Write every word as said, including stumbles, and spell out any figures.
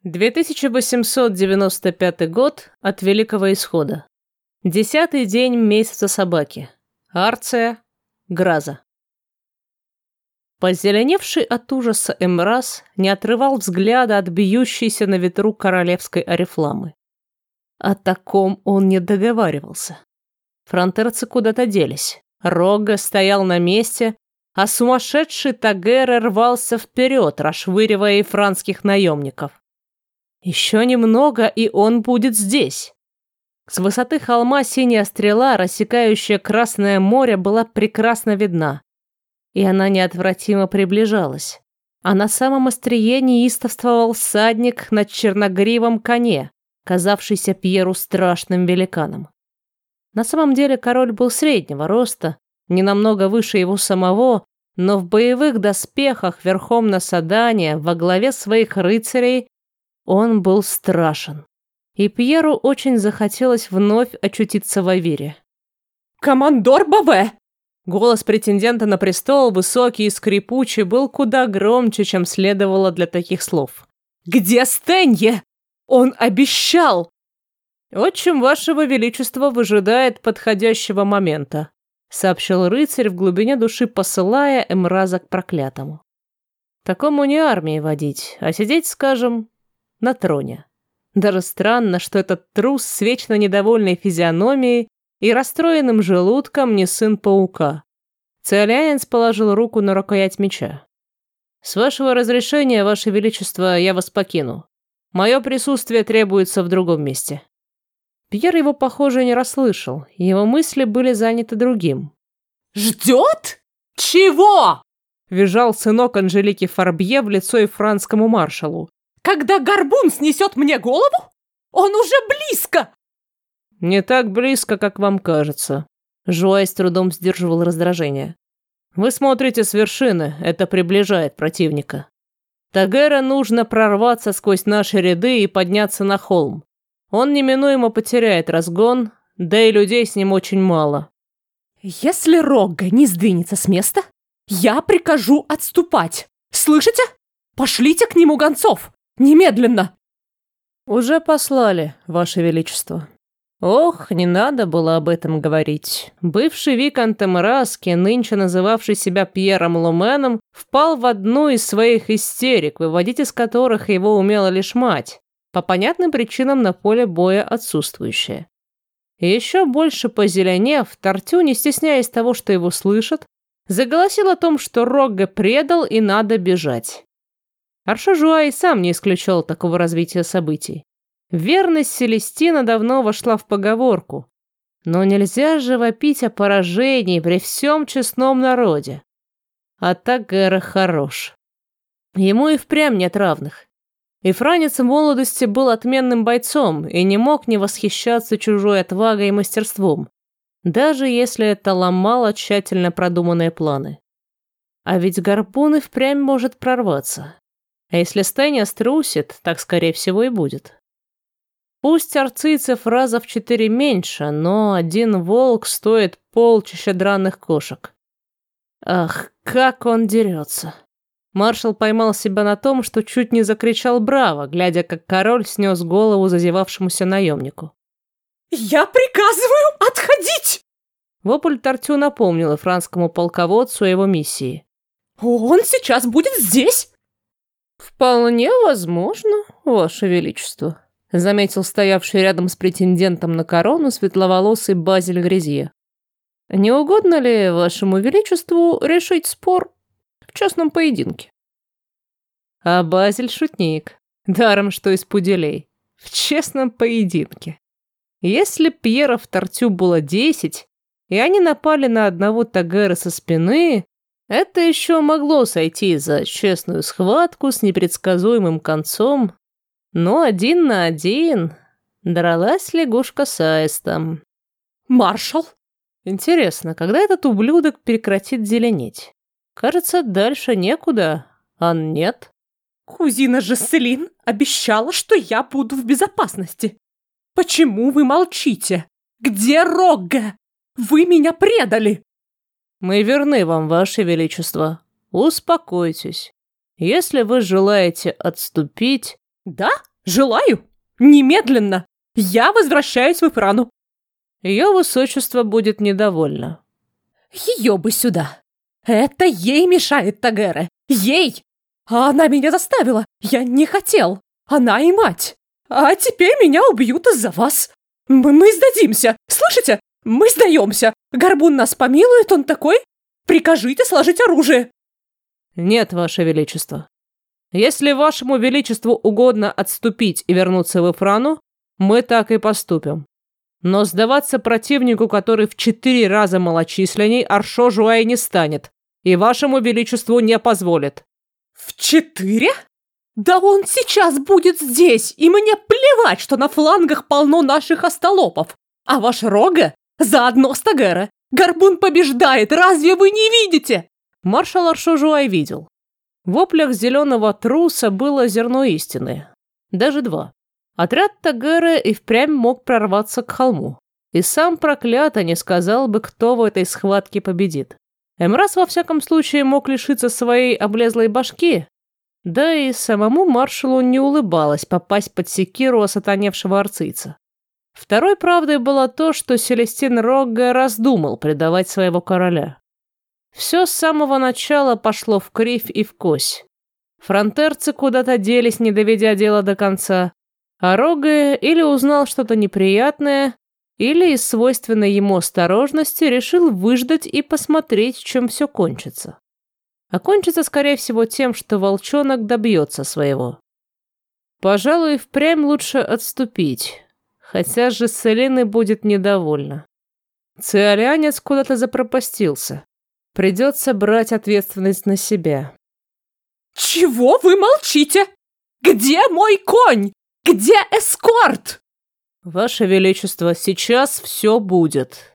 две тысячи восемьсот девяносто пятый год от Великого Исхода. Десятый день месяца собаки. Арция, Граза. Позеленевший от ужаса Эмраз не отрывал взгляда от бьющейся на ветру королевской орифламы. О таком он не договаривался. Фронтерцы куда-то делись. Рогга стоял на месте, а сумасшедший Тагера рвался вперед, расшвыривая франских наемников. Еще немного, и он будет здесь. С высоты холма синяя стрела, рассекающая Красное море, была прекрасно видна. И она неотвратимо приближалась. А на самом острие неистовствовал всадник на черногривом коне, казавшийся Пьеру страшным великаном. На самом деле король был среднего роста, не намного выше его самого, но в боевых доспехах верхом на Садане, во главе своих рыцарей, он был страшен. И Пьеру очень захотелось вновь очутиться в Авире. «Командор Баве!» Голос претендента на престол, высокий и скрипучий, был куда громче, чем следовало для таких слов. «Где Стенье? Он обещал!» «Отчим вашего величества выжидает подходящего момента», сообщил рыцарь, в глубине души посылая Эмраза к проклятому. Такому не армии водить, а сидеть, скажем, на троне. Даже странно, что этот трус с вечно недовольной физиономией и расстроенным желудком не сын паука. Циолианец положил руку на рукоять меча. «С вашего разрешения, ваше величество, я вас покину. Мое присутствие требуется в другом месте». Пьер его, похоже, не расслышал. Его мысли были заняты другим. «Ждет? Чего?» — визжал сынок Анжелики Фарбье в лицо и францскому маршалу. «Когда горбун снесет мне голову? Он уже близко!» «Не так близко, как вам кажется». Жуай с трудом сдерживал раздражение. «Вы смотрите с вершины, это приближает противника. Тагера нужно прорваться сквозь наши ряды и подняться на холм. Он неминуемо потеряет разгон, да и людей с ним очень мало». «Если Рогга не сдвинется с места, я прикажу отступать. Слышите? Пошлите к нему гонцов! Немедленно!» «Уже послали, ваше величество». Ох, не надо было об этом говорить. Бывший виконт Эмраски, нынче называвший себя Пьером Луменом, впал в одну из своих истерик, выводить из которых его умела лишь мать, по понятным причинам на поле боя отсутствующая. И еще больше позеленев, Тартю, не стесняясь того, что его слышат, заголосил о том, что Рогга предал и надо бежать. Аршо-Жуа и сам не исключал такого развития событий. Верность Селестина давно вошла в поговорку. Но нельзя же вопить о поражении при всем честном народе. А Тагера хорош. Ему и впрямь нет равных. И франец в молодости был отменным бойцом и не мог не восхищаться чужой отвагой и мастерством, даже если это ломало тщательно продуманные планы. А ведь гарпун и впрямь может прорваться. А если Стеня струсит, так скорее всего и будет. Пусть арцийцев раза в четыре меньше, но один волк стоит полчища драных кошек. Ах, как он дерется. Маршал поймал себя на том, что чуть не закричал «Браво!», глядя, как король снес голову зазевавшемуся наемнику. «Я приказываю отходить!» Вопль Тартю напомнил францскому полководцу о его миссии. «Он сейчас будет здесь!» «Вполне возможно, ваше величество», заметил стоявший рядом с претендентом на корону светловолосый Базиль Грезье. «Не угодно ли вашему величеству решить спор в частном поединке?» А Базиль шутник, даром что из пуделей. В честном поединке. Если Пьеров Тартю было десять, и они напали на одного Тагера со спины, это еще могло сойти за честную схватку с непредсказуемым концом, но один на один дралась лягушка с аистом. «Маршал!» Интересно, когда этот ублюдок прекратит зеленеть? Кажется, дальше некуда, а нет. «Кузина Жесселин обещала, что я буду в безопасности. Почему вы молчите? Где Рогга? Вы меня предали!» «Мы верны вам, ваше величество. Успокойтесь. Если вы желаете отступить...» «Да? Желаю. Немедленно. Я возвращаюсь в Ифрану. Ее высочество будет недовольно. Ее бы сюда. Это ей мешает Тагера. Ей! А она меня заставила. Я не хотел. Она и мать. А теперь меня убьют из-за вас. Мы, мы сдадимся. Слышите? Мы сдаемся. Горбун нас помилует, он такой. Прикажите сложить оружие. Нет, ваше величество. Если вашему величеству угодно отступить и вернуться в Ифрану, мы так и поступим. Но сдаваться противнику, который в четыре раза малочисленней, Аршо Жуай не станет, и вашему величеству не позволит. В четыре? Да он сейчас будет здесь, и мне плевать, что на флангах полно наших остолопов. А ваш Рога заодно с Тагера. Горбун побеждает, разве вы не видите? Маршал Аршо Жуай видел. В воплях зеленого труса было зерно истины. Даже два. Отряд Тагера и впрямь мог прорваться к холму. И сам проклято не сказал бы, кто в этой схватке победит. Эмраз во всяком случае мог лишиться своей облезлой башки. Да и самому маршалу не улыбалось попасть под секиру осатаневшего арцийца. Второй правдой было то, что Селестин Рогга раздумал предавать своего короля. Все с самого начала пошло в кривь и в кось. Фронтерцы куда-то делись, не доведя дело до конца, а Рогга или узнал что-то неприятное, или из свойственной ему осторожности решил выждать и посмотреть, чем все кончится. А кончится, скорее всего, тем, что волчонок добьется своего. Пожалуй, впрямь лучше отступить, хотя же Селины будет недовольна. Циолянец куда-то запропастился. Придется брать ответственность на себя. Чего вы молчите? Где мой конь? Где эскорт? Ваше Величество, сейчас все будет.